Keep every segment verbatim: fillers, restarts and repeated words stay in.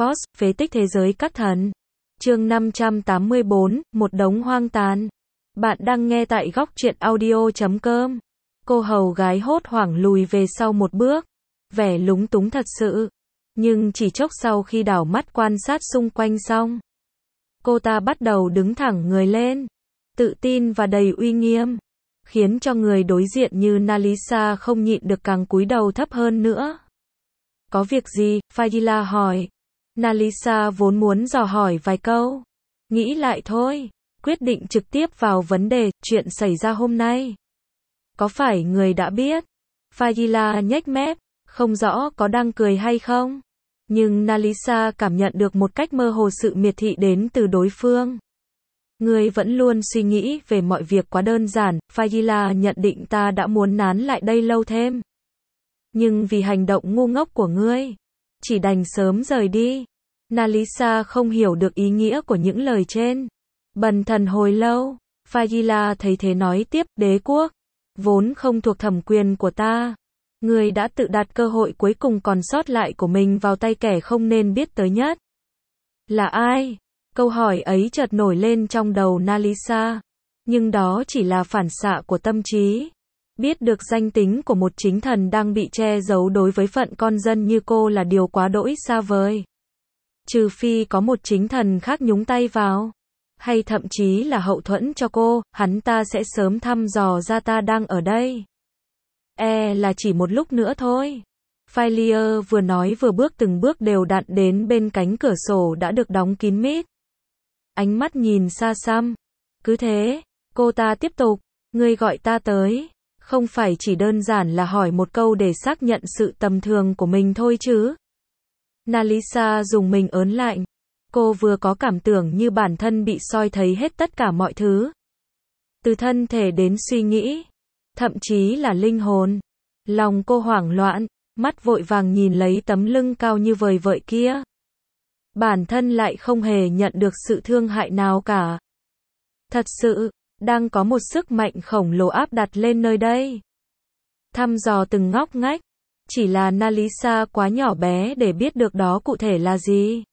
Force, phế tích thế giới các thần. Chương năm trăm tám mươi bốn, một đống hoang tàn. Bạn đang nghe tại góc truyện audio chấm com. Cô hầu gái hốt hoảng lùi về sau một bước, vẻ lúng túng thật sự. Nhưng chỉ chốc sau khi đảo mắt quan sát xung quanh xong, cô ta bắt đầu đứng thẳng người lên, tự tin và đầy uy nghiêm, khiến cho người đối diện như Nalisa không nhịn được càng cúi đầu thấp hơn nữa. Có việc gì? Fayila hỏi. Nalisa vốn muốn dò hỏi vài câu, nghĩ lại thôi, quyết định trực tiếp vào vấn đề, chuyện xảy ra hôm nay. Có phải người đã biết? Fayila nhếch mép, không rõ có đang cười hay không. Nhưng Nalisa cảm nhận được một cách mơ hồ sự miệt thị đến từ đối phương. Ngươi vẫn luôn suy nghĩ về mọi việc quá đơn giản, Fayila nhận định ta đã muốn nán lại đây lâu thêm. Nhưng vì hành động ngu ngốc của ngươi, chỉ đành sớm rời đi. Nalisa không hiểu được ý nghĩa của những lời trên. Bần thần hồi lâu, Fayila thấy thế nói tiếp, đế quốc vốn không thuộc thẩm quyền của ta. Ngươi đã tự đặt cơ hội cuối cùng còn sót lại của mình vào tay kẻ không nên biết tới nhất. Là ai? Câu hỏi ấy chợt nổi lên trong đầu Nalisa. Nhưng đó chỉ là phản xạ của tâm trí. Biết được danh tính của một chính thần đang bị che giấu đối với phận con dân như cô là điều quá đỗi xa vời. Trừ phi có một chính thần khác nhúng tay vào, hay thậm chí là hậu thuẫn cho cô, hắn ta sẽ sớm thăm dò ra ta đang ở đây. E là chỉ một lúc nữa thôi. Faylia vừa nói vừa bước từng bước đều đặn đến bên cánh cửa sổ đã được đóng kín mít. Ánh mắt nhìn xa xăm. Cứ thế, cô ta tiếp tục, ngươi gọi ta tới, không phải chỉ đơn giản là hỏi một câu để xác nhận sự tầm thường của mình thôi chứ? Nalisa dùng mình ớn lạnh. Cô vừa có cảm tưởng như bản thân bị soi thấy hết tất cả mọi thứ. Từ thân thể đến suy nghĩ, thậm chí là linh hồn. Lòng cô hoảng loạn, mắt vội vàng nhìn lấy tấm lưng cao như vời vợi kia. Bản thân lại không hề nhận được sự thương hại nào cả. Thật sự, đang có một sức mạnh khổng lồ áp đặt lên nơi đây. Thăm dò từng ngóc ngách, chỉ là Nalisa quá nhỏ bé để biết được đó cụ thể là gì.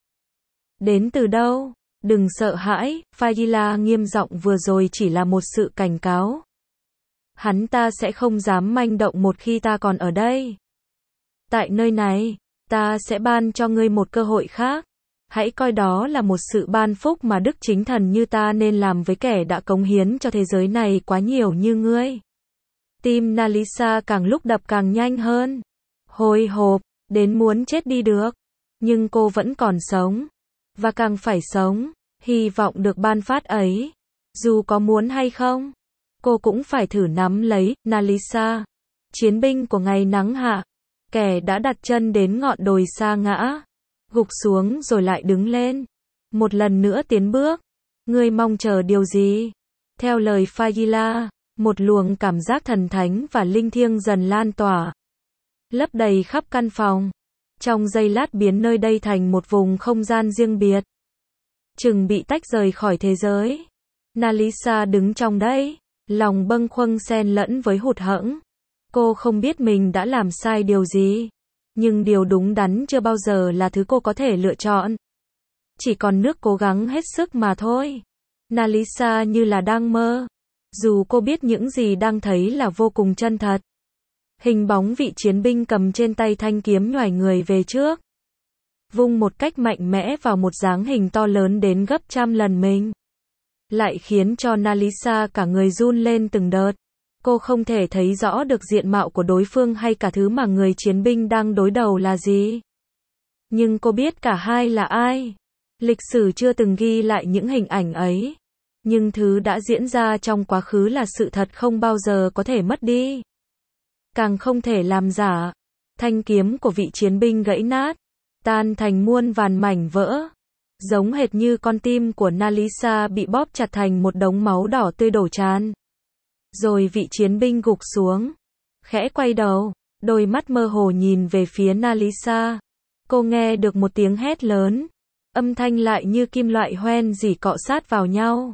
Đến từ đâu? Đừng sợ hãi, Fayila nghiêm giọng, vừa rồi chỉ là một sự cảnh cáo. Hắn ta sẽ không dám manh động một khi ta còn ở đây. Tại nơi này, ta sẽ ban cho ngươi một cơ hội khác. Hãy coi đó là một sự ban phúc mà đức chính thần như ta nên làm với kẻ đã cống hiến cho thế giới này quá nhiều như ngươi. Tim Nalisa càng lúc đập càng nhanh hơn. Hồi hộp, đến muốn chết đi được. Nhưng cô vẫn còn sống. Và càng phải sống, hy vọng được ban phát ấy. Dù có muốn hay không, cô cũng phải thử nắm lấy. Nalisa, chiến binh của ngày nắng hạ, kẻ đã đặt chân đến ngọn đồi sa ngã, gục xuống rồi lại đứng lên, một lần nữa tiến bước. Ngươi mong chờ điều gì? Theo lời Fayila, một luồng cảm giác thần thánh và linh thiêng dần lan tỏa, lấp đầy khắp căn phòng. Trong giây lát biến nơi đây thành một vùng không gian riêng biệt, chừng bị tách rời khỏi thế giới. Nalisa đứng trong đấy, lòng bâng khuâng xen lẫn với hụt hẫng. Cô không biết mình đã làm sai điều gì, nhưng điều đúng đắn chưa bao giờ là thứ cô có thể lựa chọn. Chỉ còn nước cố gắng hết sức mà thôi. Nalisa như là đang mơ, dù cô biết những gì đang thấy là vô cùng chân thật. Hình bóng vị chiến binh cầm trên tay thanh kiếm nhoài người về trước, vung một cách mạnh mẽ vào một dáng hình to lớn đến gấp trăm lần mình, lại khiến cho Nalisa cả người run lên từng đợt. Cô không thể thấy rõ được diện mạo của đối phương hay cả thứ mà người chiến binh đang đối đầu là gì. Nhưng cô biết cả hai là ai. Lịch sử chưa từng ghi lại những hình ảnh ấy. Nhưng thứ đã diễn ra trong quá khứ là sự thật không bao giờ có thể mất đi. Càng không thể làm giả. Thanh kiếm của vị chiến binh gãy nát, tan thành muôn vàn mảnh vỡ. Giống hệt như con tim của Nalisa bị bóp chặt thành một đống máu đỏ tươi đổ tràn. Rồi vị chiến binh gục xuống, khẽ quay đầu, đôi mắt mơ hồ nhìn về phía Nalisa. Cô nghe được một tiếng hét lớn, âm thanh lại như kim loại hoen rỉ cọ sát vào nhau.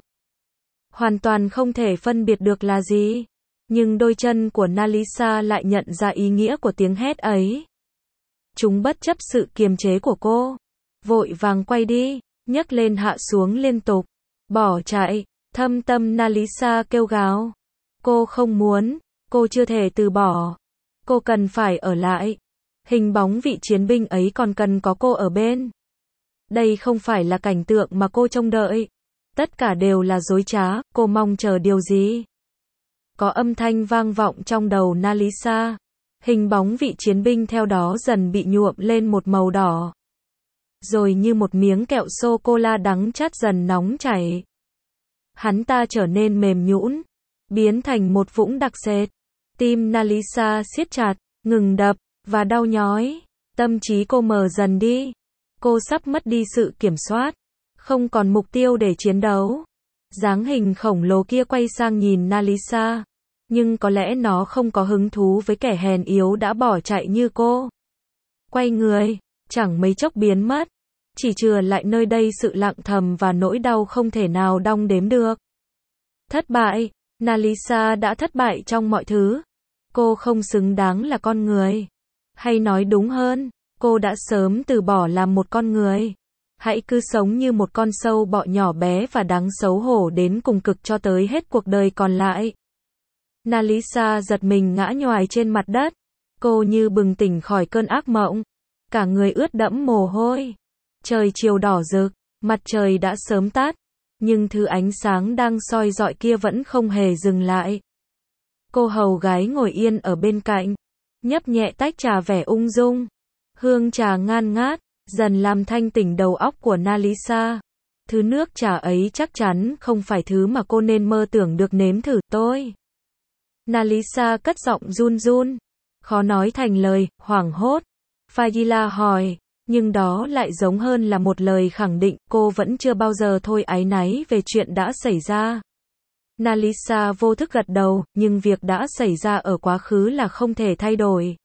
Hoàn toàn không thể phân biệt được là gì, nhưng đôi chân của Nalisa lại nhận ra ý nghĩa của tiếng hét ấy. Chúng bất chấp sự kiềm chế của cô, vội vàng quay đi, nhấc lên hạ xuống liên tục, bỏ chạy. Thâm tâm Nalisa kêu gào. Cô không muốn, cô chưa thể từ bỏ. Cô cần phải ở lại. Hình bóng vị chiến binh ấy còn cần có cô ở bên. Đây không phải là cảnh tượng mà cô trông đợi. Tất cả đều là dối trá, cô mong chờ điều gì? Có âm thanh vang vọng trong đầu Nalisa. Hình bóng vị chiến binh theo đó dần bị nhuộm lên một màu đỏ. Rồi như một miếng kẹo sô-cô-la đắng chát dần nóng chảy. Hắn ta trở nên mềm nhũn, biến thành một vũng đặc sệt. Tim Nalisa siết chặt, ngừng đập, và đau nhói. Tâm trí cô mờ dần đi. Cô sắp mất đi sự kiểm soát. Không còn mục tiêu để chiến đấu. Dáng hình khổng lồ kia quay sang nhìn Nalisa. Nhưng có lẽ nó không có hứng thú với kẻ hèn yếu đã bỏ chạy như cô. Quay người, chẳng mấy chốc biến mất. Chỉ chừa lại nơi đây sự lặng thầm và nỗi đau không thể nào đong đếm được. Thất bại, Nalisa đã thất bại trong mọi thứ. Cô không xứng đáng là con người. Hay nói đúng hơn, cô đã sớm từ bỏ làm một con người. Hãy cứ sống như một con sâu bọ nhỏ bé và đáng xấu hổ đến cùng cực cho tới hết cuộc đời còn lại. Nalisa giật mình ngã nhoài trên mặt đất. Cô như bừng tỉnh khỏi cơn ác mộng. Cả người ướt đẫm mồ hôi. Trời chiều đỏ rực, mặt trời đã sớm tắt. Nhưng thứ ánh sáng đang soi rọi kia vẫn không hề dừng lại. Cô hầu gái ngồi yên ở bên cạnh. Nhấp nhẹ tách trà vẻ ung dung. Hương trà ngan ngát, dần làm thanh tỉnh đầu óc của Nalisa. Thứ nước trà ấy chắc chắn không phải thứ mà cô nên mơ tưởng được nếm thử tôi. Nalisa cất giọng run run. Khó nói thành lời, hoảng hốt. Fagila hỏi. Nhưng đó lại giống hơn là một lời khẳng định, cô vẫn chưa bao giờ thôi áy náy về chuyện đã xảy ra. Nalisa vô thức gật đầu, nhưng việc đã xảy ra ở quá khứ là không thể thay đổi.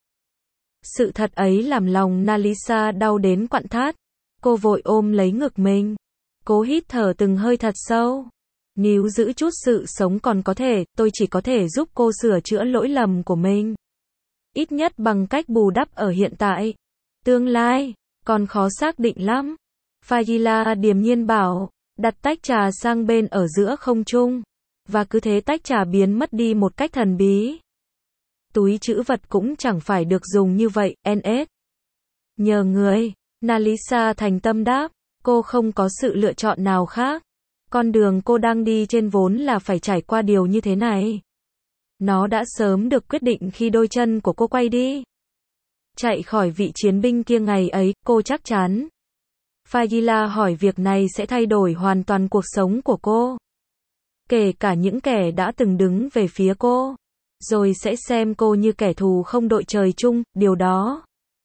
Sự thật ấy làm lòng Nalisa đau đến quặn thắt. Cô vội ôm lấy ngực mình. Cố hít thở từng hơi thật sâu. Níu giữ chút sự sống còn có thể, tôi chỉ có thể giúp cô sửa chữa lỗi lầm của mình. Ít nhất bằng cách bù đắp ở hiện tại. Tương lai còn khó xác định lắm. Fagila điềm nhiên bảo, đặt tách trà sang bên ở giữa không trung. Và cứ thế tách trà biến mất đi một cách thần bí. Túi trữ vật cũng chẳng phải được dùng như vậy, en ét. Nhờ người, Nalisa thành tâm đáp, cô không có sự lựa chọn nào khác. Con đường cô đang đi trên vốn là phải trải qua điều như thế này. Nó đã sớm được quyết định khi đôi chân của cô quay đi. Chạy khỏi vị chiến binh kia ngày ấy, cô chắc chắn. Fagila hỏi việc này sẽ thay đổi hoàn toàn cuộc sống của cô. Kể cả những kẻ đã từng đứng về phía cô. Rồi sẽ xem cô như kẻ thù không đội trời chung, điều đó.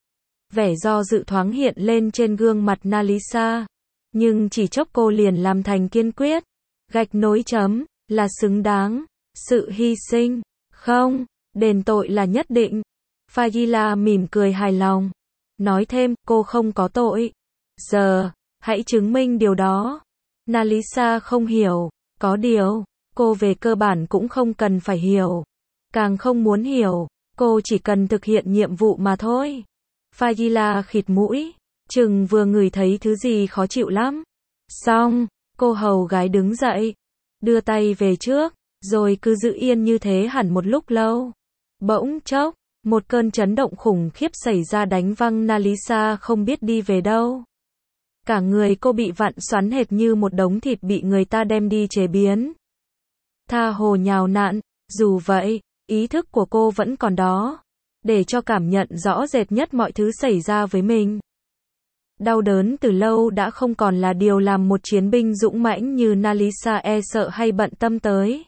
Vẻ do dự thoáng hiện lên trên gương mặt Nalisa. Nhưng chỉ chốc cô liền làm thành kiên quyết. Gạch nối chấm, là xứng đáng. Sự hy sinh, không, đền tội là nhất định. Fagila mỉm cười hài lòng. Nói thêm, cô không có tội. Giờ, hãy chứng minh điều đó. Nalisa không hiểu. Có điều, cô về cơ bản cũng không cần phải hiểu. Càng không muốn hiểu. Cô chỉ cần thực hiện nhiệm vụ mà thôi. Fagila khịt mũi. Chừng vừa ngửi thấy thứ gì khó chịu lắm. Xong, cô hầu gái đứng dậy. Đưa tay về trước. Rồi cứ giữ yên như thế hẳn một lúc lâu. Bỗng chốc, một cơn chấn động khủng khiếp xảy ra đánh văng Nalisa không biết đi về đâu. Cả người cô bị vặn xoắn hệt như một đống thịt bị người ta đem đi chế biến. Tha hồ nhào nặn, dù vậy, ý thức của cô vẫn còn đó. Để cho cảm nhận rõ rệt nhất mọi thứ xảy ra với mình. Đau đớn từ lâu đã không còn là điều làm một chiến binh dũng mãnh như Nalisa e sợ hay bận tâm tới.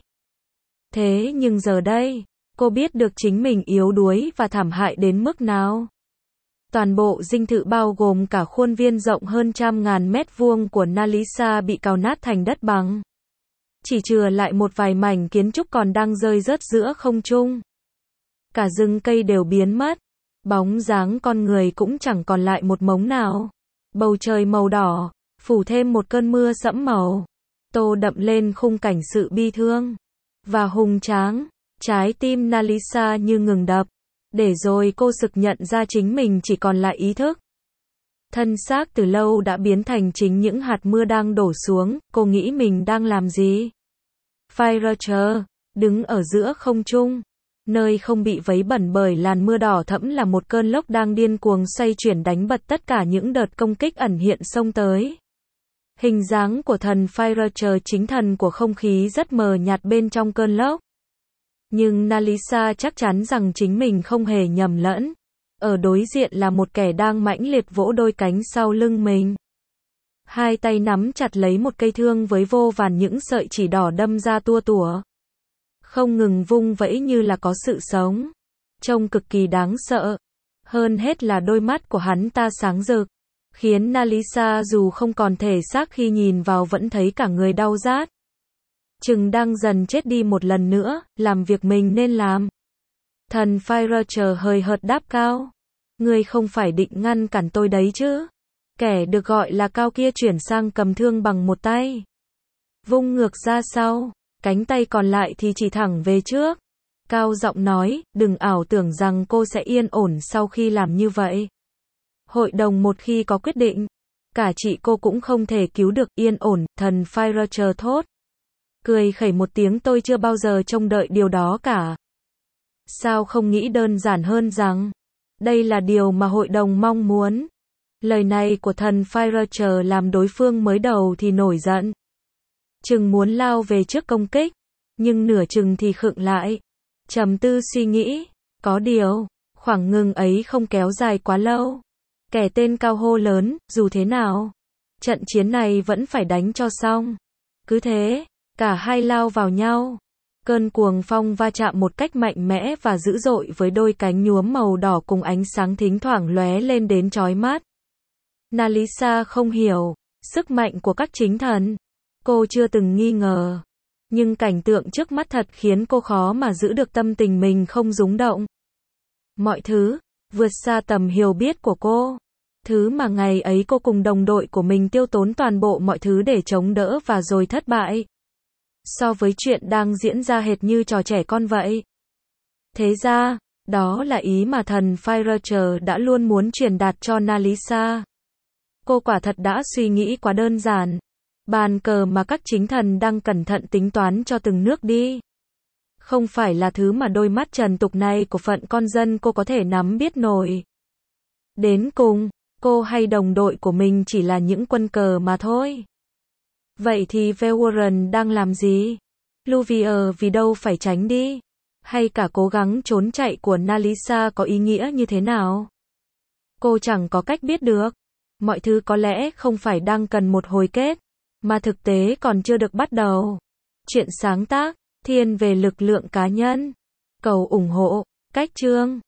Thế nhưng giờ đây, cô biết được chính mình yếu đuối và thảm hại đến mức nào. Toàn bộ dinh thự bao gồm cả khuôn viên rộng hơn trăm ngàn mét vuông của Nalisa bị cào nát thành đất bằng. Chỉ chừa lại một vài mảnh kiến trúc còn đang rơi rớt giữa không trung. Cả rừng cây đều biến mất. Bóng dáng con người cũng chẳng còn lại một mống nào. Bầu trời màu đỏ, phủ thêm một cơn mưa sẫm màu. Tô đậm lên khung cảnh sự bi thương. Và hùng tráng. Trái tim Nalisa như ngừng đập. Để rồi cô sực nhận ra chính mình chỉ còn lại ý thức. Thân xác từ lâu đã biến thành chính những hạt mưa đang đổ xuống, cô nghĩ mình đang làm gì? Firecher, đứng ở giữa không trung, nơi không bị vấy bẩn bởi làn mưa đỏ thẫm là một cơn lốc đang điên cuồng xoay chuyển đánh bật tất cả những đợt công kích ẩn hiện xông tới. Hình dáng của thần Firecher, chính thần của không khí, rất mờ nhạt bên trong cơn lốc. Nhưng Nalisa chắc chắn rằng chính mình không hề nhầm lẫn. Ở đối diện là một kẻ đang mãnh liệt vỗ đôi cánh sau lưng mình. Hai tay nắm chặt lấy một cây thương với vô vàn những sợi chỉ đỏ đâm ra tua tủa. Không ngừng vung vẫy như là có sự sống. Trông cực kỳ đáng sợ. Hơn hết là đôi mắt của hắn ta sáng rực, khiến Nalisa dù không còn thể xác khi nhìn vào vẫn thấy cả người đau rát. Chừng đang dần chết đi một lần nữa, làm việc mình nên làm. Thần Firecher hơi hợt đáp cao. Ngươi không phải định ngăn cản tôi đấy chứ? Kẻ được gọi là Cao kia chuyển sang cầm thương bằng một tay, vung ngược ra sau, cánh tay còn lại thì chỉ thẳng về trước. Cao giọng nói, đừng ảo tưởng rằng cô sẽ yên ổn sau khi làm như vậy. Hội đồng một khi có quyết định, cả chị cô cũng không thể cứu được. Yên ổn, thần Firecher thốt. Cười khẩy một tiếng, tôi chưa bao giờ trông đợi điều đó cả. Sao không nghĩ đơn giản hơn rằng, đây là điều mà hội đồng mong muốn? Lời này của thần Firecher làm đối phương mới đầu thì nổi giận. Chừng muốn lao về trước công kích, nhưng nửa chừng thì khựng lại. Trầm tư suy nghĩ, có điều, khoảng ngừng ấy không kéo dài quá lâu. Kẻ tên Cao hô lớn, dù thế nào, trận chiến này vẫn phải đánh cho xong. Cứ thế, cả hai lao vào nhau. Cơn cuồng phong va chạm một cách mạnh mẽ và dữ dội với đôi cánh nhuốm màu đỏ cùng ánh sáng thỉnh thoảng lóe lên đến chói mắt. Nalisa không hiểu sức mạnh của các chính thần. Cô chưa từng nghi ngờ. Nhưng cảnh tượng trước mắt thật khiến cô khó mà giữ được tâm tình mình không rúng động. Mọi thứ vượt xa tầm hiểu biết của cô. Thứ mà ngày ấy cô cùng đồng đội của mình tiêu tốn toàn bộ mọi thứ để chống đỡ và rồi thất bại. So với chuyện đang diễn ra hệt như trò trẻ con vậy. Thế ra, đó là ý mà thần Firecher đã luôn muốn truyền đạt cho Nalisa. Cô quả thật đã suy nghĩ quá đơn giản. Bàn cờ mà các chính thần đang cẩn thận tính toán cho từng nước đi. Không phải là thứ mà đôi mắt trần tục này của phận con dân cô có thể nắm biết nổi. Đến cùng, cô hay đồng đội của mình chỉ là những quân cờ mà thôi. Vậy thì Warren đang làm gì? Louvier vì đâu phải tránh đi? Hay cả cố gắng trốn chạy của Nalisa có ý nghĩa như thế nào? Cô chẳng có cách biết được. Mọi thứ có lẽ không phải đang cần một hồi kết, mà thực tế còn chưa được bắt đầu. Chuyện sáng tác, thiên về lực lượng cá nhân. Cầu ủng hộ, cách chương.